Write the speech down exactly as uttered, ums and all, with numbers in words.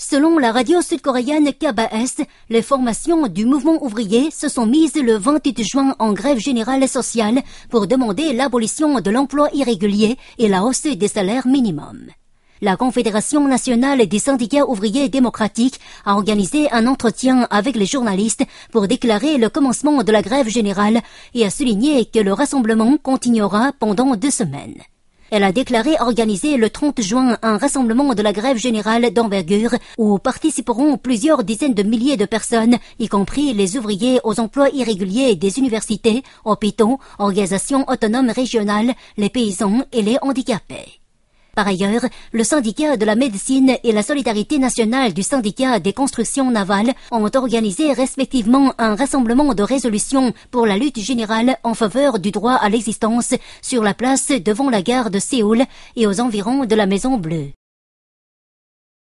Selon la radio sud-coréenne K B S, les formations du mouvement ouvrier se sont mises le vingt-huit juin en grève générale sociale pour demander l'abolition de l'emploi irrégulier et la hausse des salaires minimums. La Confédération nationale des syndicats ouvriers démocratiques a organisé un entretien avec les journalistes pour déclarer le commencement de la grève générale et a souligné que le rassemblement continuera pendant deux semaines. Elle a déclaré organiser le trente juin un rassemblement de la grève générale d'envergure où participeront plusieurs dizaines de milliers de personnes, y compris les ouvriers aux emplois irréguliers des universités, hôpitaux, organisations autonomes régionales, les paysans et les handicapés. Par ailleurs, le syndicat de la médecine et la solidarité nationale du syndicat des constructions navales ont organisé respectivement un rassemblement de résolution pour la lutte générale en faveur du droit à l'existence sur la place devant la gare de Séoul et aux environs de la Maison Bleue.